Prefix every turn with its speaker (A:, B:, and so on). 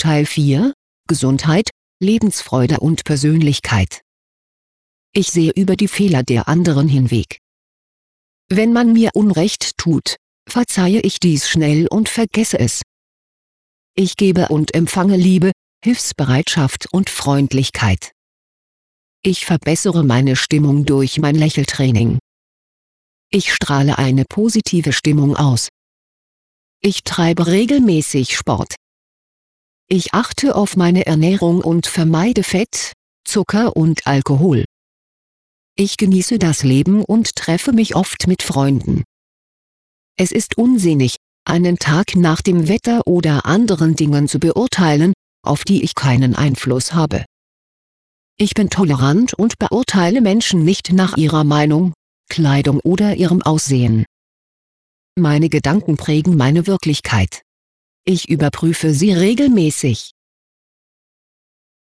A: Teil 4 – Gesundheit, Lebensfreude und Persönlichkeit. Ich sehe über die Fehler der anderen hinweg. Wenn man mir Unrecht tut, verzeihe ich dies schnell und vergesse es. Ich gebe und empfange Liebe, Hilfsbereitschaft und Freundlichkeit. Ich verbessere meine Stimmung durch mein Lächeltraining. Ich strahle eine positive Stimmung aus. Ich treibe regelmäßig Sport. Ich achte auf meine Ernährung und vermeide Fett, Zucker und Alkohol. Ich genieße das Leben und treffe mich oft mit Freunden. Es ist unsinnig, einen Tag nach dem Wetter oder anderen Dingen zu beurteilen, auf die ich keinen Einfluss habe. Ich bin tolerant und beurteile Menschen nicht nach ihrer Meinung, Kleidung oder ihrem Aussehen. Meine Gedanken prägen meine Wirklichkeit. Ich überprüfe sie regelmäßig.